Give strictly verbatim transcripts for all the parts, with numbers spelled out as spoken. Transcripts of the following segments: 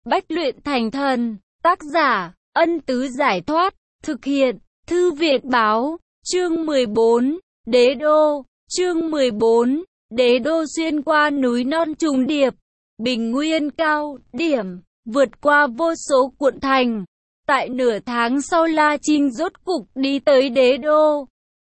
Bách luyện thành thần. Tác giả, Ân Tứ Giải Thoát. Thực hiện, Thư Viện Báo. Chương mười bốn, Đế Đô. Chương mười bốn, Đế Đô xuyên qua núi non trùng điệp, bình nguyên cao, điểm, vượt qua vô số quận thành. Tại nửa tháng sau La Trinh rốt cục đi tới Đế Đô.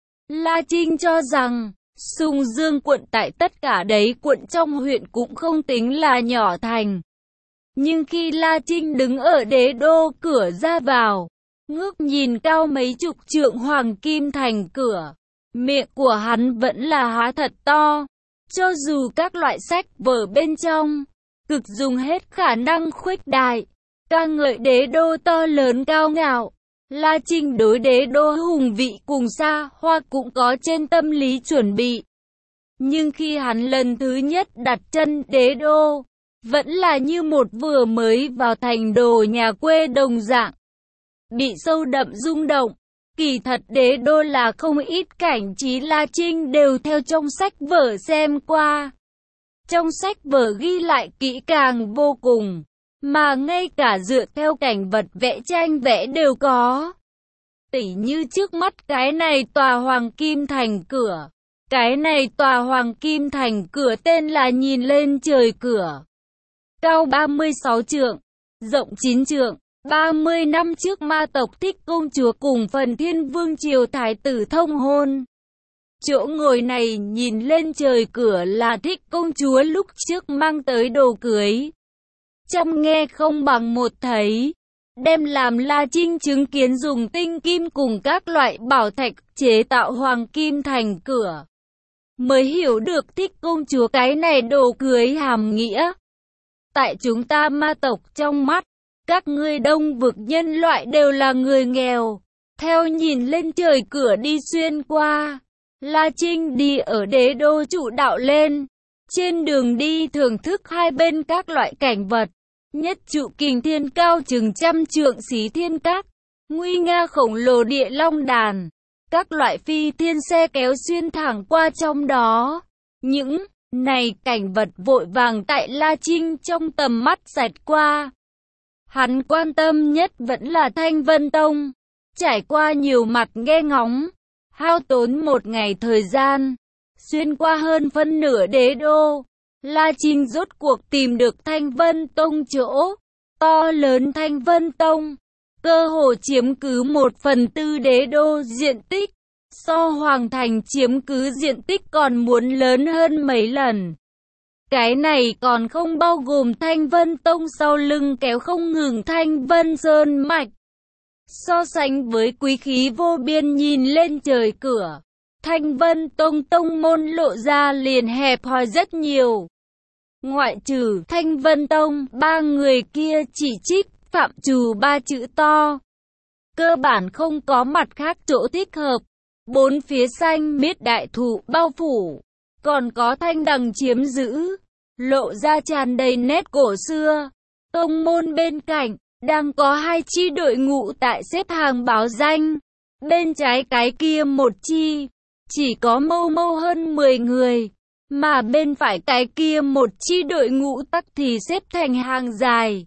La Trinh cho rằng, Sùng Dương quận tại tất cả đấy quận trong huyện cũng không tính là nhỏ thành. Nhưng khi La Trinh đứng ở Đế Đô cửa ra vào, ngước nhìn cao mấy chục trượng hoàng kim thành cửa, miệng của hắn vẫn là há thật to. Cho dù các loại sách vở bên trong, cực dùng hết khả năng khuếch đại, ca ngợi Đế Đô to lớn cao ngạo, La Trinh đối Đế Đô hùng vị cùng xa hoa cũng có trên tâm lý chuẩn bị. Nhưng khi hắn lần thứ nhất đặt chân Đế Đô, vẫn là như một vừa mới vào thành đồ nhà quê đồng dạng, bị sâu đậm rung động. Kỳ thật Đế Đô là không ít cảnh trí La Trinh đều theo trong sách vở xem qua. Trong sách vở ghi lại kỹ càng vô cùng, mà ngay cả dựa theo cảnh vật vẽ tranh vẽ đều có. Tỉ như trước mắt cái này tòa hoàng kim thành cửa. Cái này tòa hoàng kim thành cửa tên là Nhìn Lên Trời Cửa. Cao ba mươi sáu trượng, rộng chín trượng. ba mươi năm trước ma tộc Thích công chúa cùng Phần Thiên Vương triều thái tử thông hôn. Chỗ ngồi này nhìn lên trời cửa là Thích công chúa lúc trước mang tới đồ cưới. Trăm nghe không bằng một thấy, đem làm La Trinh chứng kiến dùng tinh kim cùng các loại bảo thạch chế tạo hoàng kim thành cửa, mới hiểu được Thích công chúa cái này đồ cưới hàm nghĩa. Tại chúng ta ma tộc trong mắt, các ngươi đông vực nhân loại đều là người nghèo. Theo Nhìn Lên Trời Cửa đi xuyên qua, La Trinh đi ở Đế Đô chủ đạo lên. Trên đường đi thưởng thức hai bên các loại cảnh vật. Nhất trụ kình thiên cao chừng trăm trượng Xí Thiên Các, nguy nga khổng lồ Địa Long Đàn. Các loại phi thiên xe kéo xuyên thẳng qua trong đó. Những này cảnh vật vội vàng tại La Trinh trong tầm mắt xẹt qua. Hắn quan tâm nhất vẫn là Thanh Vân Tông. Trải qua nhiều mặt nghe ngóng, hao tốn một ngày thời gian, xuyên qua hơn phân nửa Đế Đô, La Trinh rốt cuộc tìm được Thanh Vân Tông chỗ. To lớn Thanh Vân Tông, cơ hồ chiếm cứ một phần tư Đế Đô diện tích, so Hoàng Thành chiếm cứ diện tích còn muốn lớn hơn mấy lần. Cái này còn không bao gồm Thanh Vân Tông sau lưng kéo không ngừng Thanh Vân Sơn Mạch. So sánh với quý khí vô biên Nhìn Lên Trời Cửa, Thanh Vân Tông tông môn lộ ra liền hẹp hòi rất nhiều. Ngoại trừ Thanh Vân Tông, ba người kia chỉ trích phạm trù ba chữ to. Cơ bản không có mặt khác chỗ thích hợp. Bốn phía xanh miết đại thụ bao phủ, còn có thanh đằng chiếm giữ, lộ ra tràn đầy nét cổ xưa. Tông môn bên cạnh, đang có hai chi đội ngũ tại xếp hàng báo danh. Bên trái cái kia một chi, chỉ có mâu mâu hơn mười người. Mà bên phải cái kia một chi đội ngũ tắc thì xếp thành hàng dài.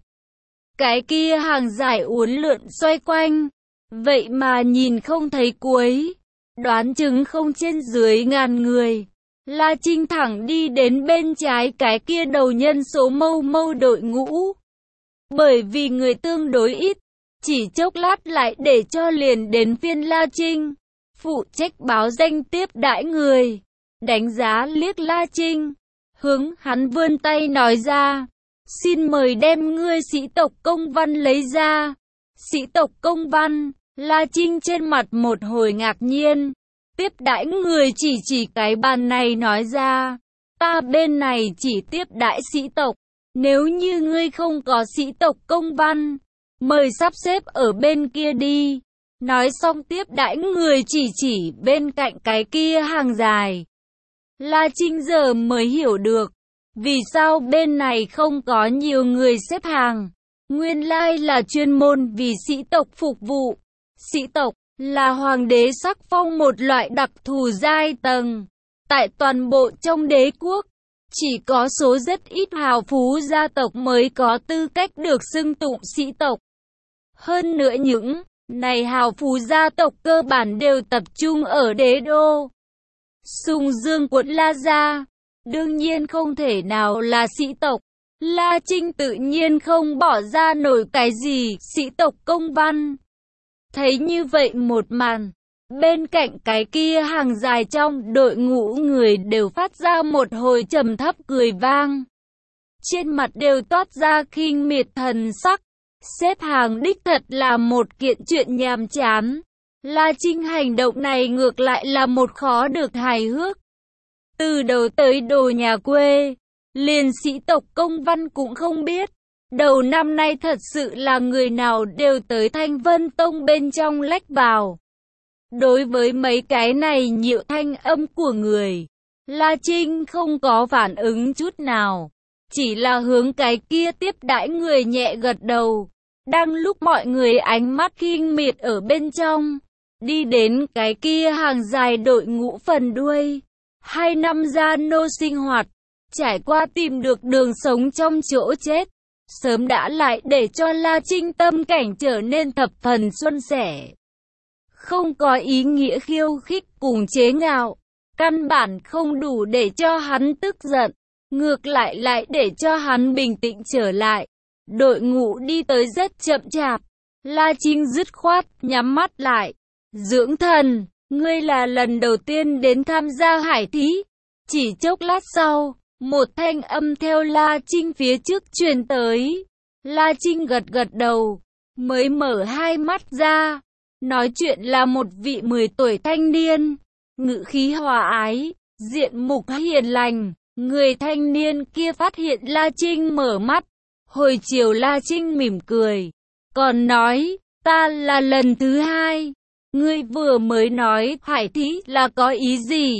Cái kia hàng dài uốn lượn xoay quanh, vậy mà nhìn không thấy cuối. Đoán chừng không trên dưới ngàn người. La Trinh thẳng đi đến bên trái cái kia đầu nhân số mâu mâu đội ngũ. Bởi vì người tương đối ít, chỉ chốc lát lại để cho liền đến phiên La Trinh. Phụ trách báo danh tiếp đãi người, đánh giá liếc La Trinh, hướng hắn vươn tay nói ra, xin mời đem ngươi sĩ tộc công văn lấy ra. Sĩ tộc công văn, La Trinh trên mặt một hồi ngạc nhiên. Tiếp đãi người chỉ chỉ cái bàn này nói ra, ta bên này chỉ tiếp đãi sĩ tộc. Nếu như ngươi không có sĩ tộc công văn, mời sắp xếp ở bên kia đi. Nói xong tiếp đãi người chỉ chỉ bên cạnh cái kia hàng dài. La Trinh giờ mới hiểu được, vì sao bên này không có nhiều người xếp hàng. Nguyên lai là chuyên môn vì sĩ tộc phục vụ. Sĩ tộc là hoàng đế sắc phong một loại đặc thù giai tầng. Tại toàn bộ trong đế quốc, Chỉ có số rất ít hào phú gia tộc mới có tư cách được xưng tụng sĩ tộc. Hơn nữa những này hào phú gia tộc cơ bản đều tập trung ở đế đô Sùng Dương quận La Gia, đương nhiên không thể nào là sĩ tộc. La Trinh tự nhiên không bỏ ra nổi cái gì sĩ tộc công văn. Thấy như vậy một màn, bên cạnh cái kia hàng dài trong đội ngũ người đều phát ra một hồi trầm thấp cười vang. Trên mặt đều toát ra khinh miệt thần sắc. Xếp hàng đích thật là một kiện chuyện nhàm chán. La Trinh hành động này ngược lại là một khó được hài hước. Từ đầu tới đồ nhà quê, liền sĩ tộc công văn cũng không biết. Đầu năm nay thật sự là người nào đều tới Thanh Vân Tông bên trong lách vào. Đối với mấy cái này nhiệu thanh âm của người, La Trinh không có phản ứng chút nào. Chỉ là hướng cái kia tiếp đãi người nhẹ gật đầu. Đang lúc mọi người ánh mắt khinh miệt ở bên trong, đi đến cái kia hàng dài đội ngũ phần đuôi. Hai năm gia nô sinh hoạt, trải qua tìm được đường sống trong chỗ chết, sớm đã lại để cho La Trinh tâm cảnh trở nên thập phần suôn sẻ. Không có ý nghĩa khiêu khích cùng chế ngạo, căn bản không đủ để cho hắn tức giận, ngược lại lại để cho hắn bình tĩnh trở lại. Đội ngũ đi tới rất chậm chạp, La Trinh dứt khoát, nhắm mắt lại. Dưỡng thần, ngươi là lần đầu tiên đến tham gia hải thí. Chỉ chốc lát sau, một thanh âm theo La Trinh phía trước truyền tới. La Trinh gật gật đầu, mới mở hai mắt ra. Nói chuyện là một vị mười tuổi thanh niên, ngữ khí hòa ái, diện mục hiền lành. Người thanh niên kia phát hiện La Trinh mở mắt. Hồi chiều La Trinh mỉm cười, còn nói, ta là lần thứ hai. Ngươi vừa mới nói hải thí là có ý gì?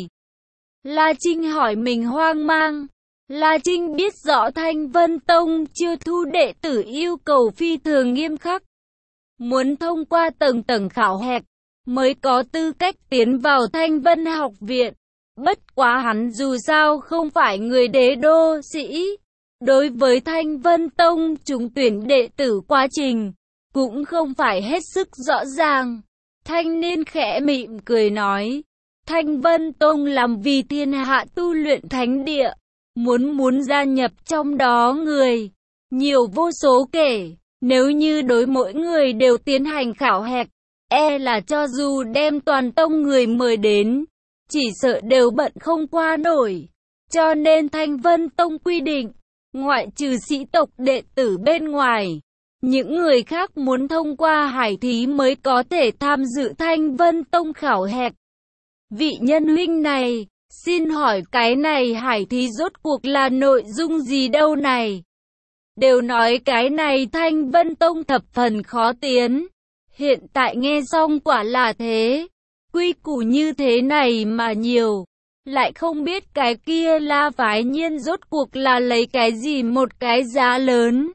La Trinh hỏi mình hoang mang. La Trinh biết rõ Thanh Vân Tông chưa thu đệ tử yêu cầu phi thường nghiêm khắc. Muốn thông qua tầng tầng khảo hạch, mới có tư cách tiến vào Thanh Vân học viện. Bất quá hắn dù sao không phải người đế đô sĩ. Đối với Thanh Vân Tông trúng tuyển đệ tử quá trình, cũng không phải hết sức rõ ràng. Thanh niên khẽ mỉm cười nói, Thanh Vân Tông làm vì thiên hạ tu luyện thánh địa, muốn muốn gia nhập trong đó người, nhiều vô số kể. Nếu như đối mỗi người đều tiến hành khảo hạch, e là cho dù đem toàn tông người mời đến, chỉ sợ đều bận không qua nổi. Cho nên Thanh Vân Tông quy định, ngoại trừ sĩ tộc đệ tử bên ngoài, những người khác muốn thông qua hải thí mới có thể tham dự Thanh Vân Tông khảo hạch. Vị nhân huynh này, xin hỏi cái này hải thí rốt cuộc là nội dung gì đâu này? Đều nói cái này Thanh Vân Tông thập phần khó tiến. Hiện tại nghe xong quả là thế. Quy củ như thế này mà nhiều. Lại không biết cái kia La Phái Nhiên rốt cuộc là lấy cái gì một cái giá lớn.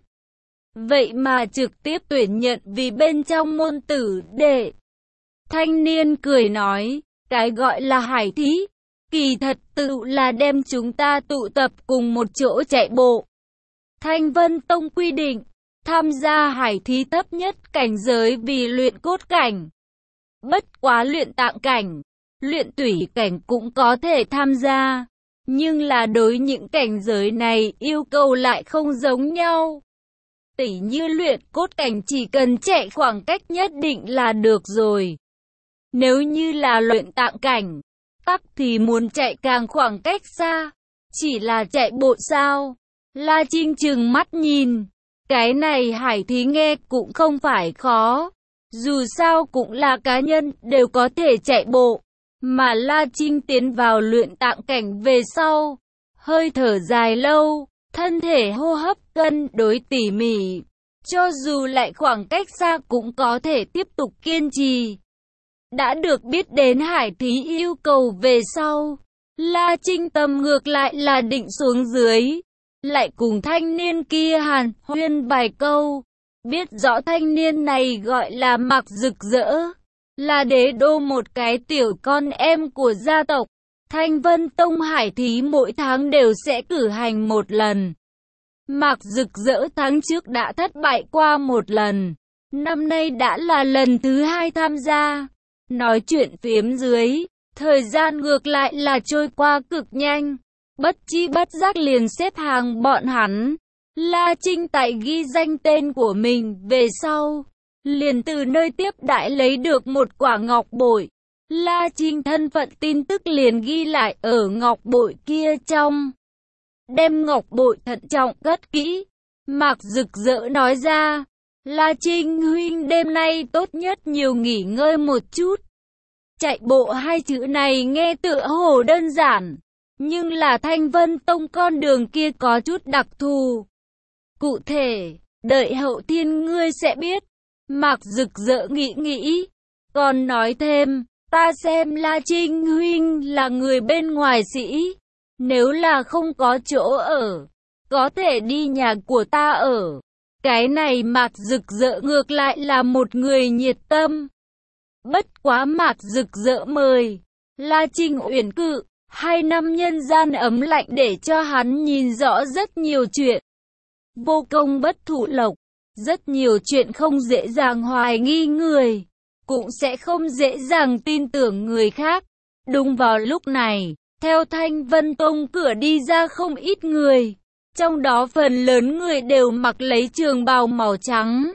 Vậy mà trực tiếp tuyển nhận vì bên trong môn tử đệ. Thanh niên cười nói, cái gọi là hải thí, kỳ thật tự là đem chúng ta tụ tập cùng một chỗ chạy bộ. Thanh Vân Tông quy định, tham gia hải thí thấp nhất cảnh giới vì luyện cốt cảnh. Bất quá luyện tạng cảnh, luyện tủy cảnh cũng có thể tham gia. Nhưng là đối những cảnh giới này yêu cầu lại không giống nhau. Tỉ như luyện cốt cảnh chỉ cần chạy khoảng cách nhất định là được rồi. Nếu như là luyện tạng cảnh, tắc thì muốn chạy càng khoảng cách xa. Chỉ là chạy bộ sao? La Trinh trừng mắt nhìn. Cái này hải thí nghe cũng không phải khó. Dù sao cũng là cá nhân đều có thể chạy bộ. Mà La Trinh tiến vào luyện tạng cảnh về sau, hơi thở dài lâu, thân thể hô hấp cân đối tỉ mỉ. Cho dù lại khoảng cách xa cũng có thể tiếp tục kiên trì. Đã được biết đến hải thí yêu cầu về sau, La Trinh tâm ngược lại là định xuống dưới. Lại cùng thanh niên kia hàn huyên vài câu. Biết rõ thanh niên này gọi là Mạc Rực Rỡ, là đế đô một cái tiểu con em của gia tộc. Thanh Vân Tông hải thí mỗi tháng đều sẽ cử hành một lần. Mạc Rực Rỡ tháng trước đã thất bại qua một lần, năm nay đã là lần thứ hai tham gia. Nói chuyện phiếm dưới, thời gian ngược lại là trôi qua cực nhanh, bất chi bất giác liền xếp hàng bọn hắn. La Trinh tại ghi danh tên của mình về sau, liền từ nơi tiếp đãi lấy được một quả ngọc bội. La Trinh thân phận tin tức liền ghi lại ở ngọc bội kia trong. Đem ngọc bội thận trọng cất kỹ, Mạc Rực Rỡ nói ra, La Trinh huynh đêm nay tốt nhất nhiều nghỉ ngơi một chút. Chạy bộ hai chữ này nghe tựa hồ đơn giản, nhưng là Thanh Vân Tông con đường kia có chút đặc thù. Cụ thể, đợi hậu thiên ngươi sẽ biết. Mạc Rực Rỡ nghĩ nghĩ, còn nói thêm, ta xem La Trinh huynh là người bên ngoài sĩ, nếu là không có chỗ ở, có thể đi nhà của ta ở. Cái này Mạc Rực Rỡ ngược lại là một người nhiệt tâm. Bất quá Mạc Rực Rỡ mời La Trinh uyển cự, hai năm nhân gian ấm lạnh để cho hắn nhìn rõ rất nhiều chuyện. Vô công bất thụ lộc, rất nhiều chuyện không dễ dàng hoài nghi người, cũng sẽ không dễ dàng tin tưởng người khác. Đúng vào lúc này, theo Thanh Vân Tông cửa đi ra không ít người, trong đó phần lớn người đều mặc lấy trường bào màu trắng.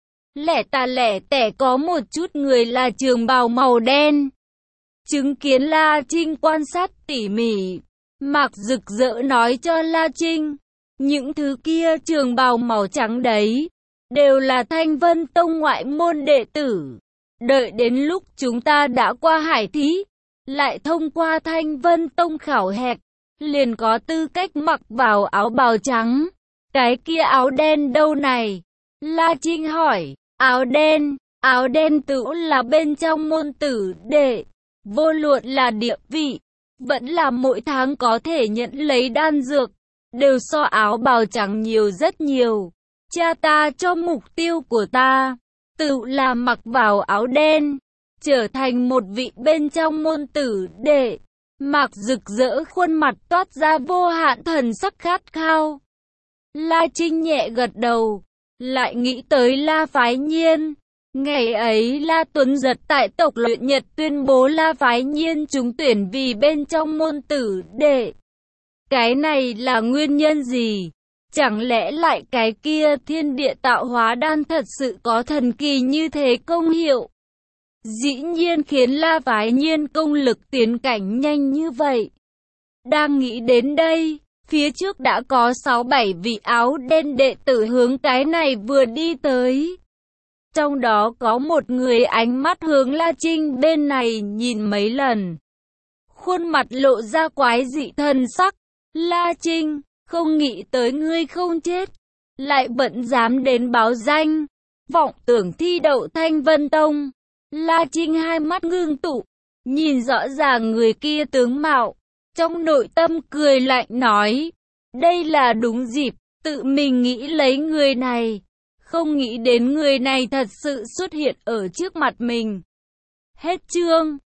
Lẻ tà lẻ tẻ có một chút người là trường bào màu đen. Chứng kiến La Trinh quan sát tỉ mỉ, Mạc Rực Rỡ nói cho La Trinh, những thứ kia trường bào màu trắng đấy, đều là Thanh Vân Tông ngoại môn đệ tử. Đợi đến lúc chúng ta đã qua hải thí, lại thông qua Thanh Vân Tông khảo hạch, liền có tư cách mặc vào áo bào trắng. Cái kia áo đen đâu này? La Trinh hỏi. Áo đen, áo đen tự là bên trong môn tử đệ, vô luận là địa vị, vẫn là mỗi tháng có thể nhận lấy đan dược, đều so áo bào trắng nhiều rất nhiều. Cha ta cho mục tiêu của ta, tự là mặc vào áo đen, trở thành một vị bên trong môn tử đệ. Mạc Rực Rỡ khuôn mặt toát ra vô hạn thần sắc khát khao. La Trinh nhẹ gật đầu, lại nghĩ tới La Phái Nhiên. Ngày ấy La Tuấn Giật tại tộc Luyện Nhật tuyên bố La Phái Nhiên trúng tuyển vì bên trong môn tử đệ. Cái này là nguyên nhân gì? Chẳng lẽ lại cái kia thiên địa tạo hóa đan thật sự có thần kỳ như thế công hiệu? Dĩ nhiên khiến La Phái Nhiên công lực tiến cảnh nhanh như vậy. Đang nghĩ đến đây, phía trước đã có sáu bảy vị áo đen đệ tử hướng cái này vừa đi tới. Trong đó có một người ánh mắt hướng La Trinh bên này nhìn mấy lần. Khuôn mặt lộ ra quái dị thần sắc. La Trinh, không nghĩ tới ngươi không chết, lại vẫn dám đến báo danh, vọng tưởng thi đậu Thanh Vân Tông. La Trinh hai mắt ngưng tụ, nhìn rõ ràng người kia tướng mạo, trong nội tâm cười lạnh nói, đây là đúng dịp, tự mình nghĩ lấy người này, không nghĩ đến người này thật sự xuất hiện ở trước mặt mình. Hết chương.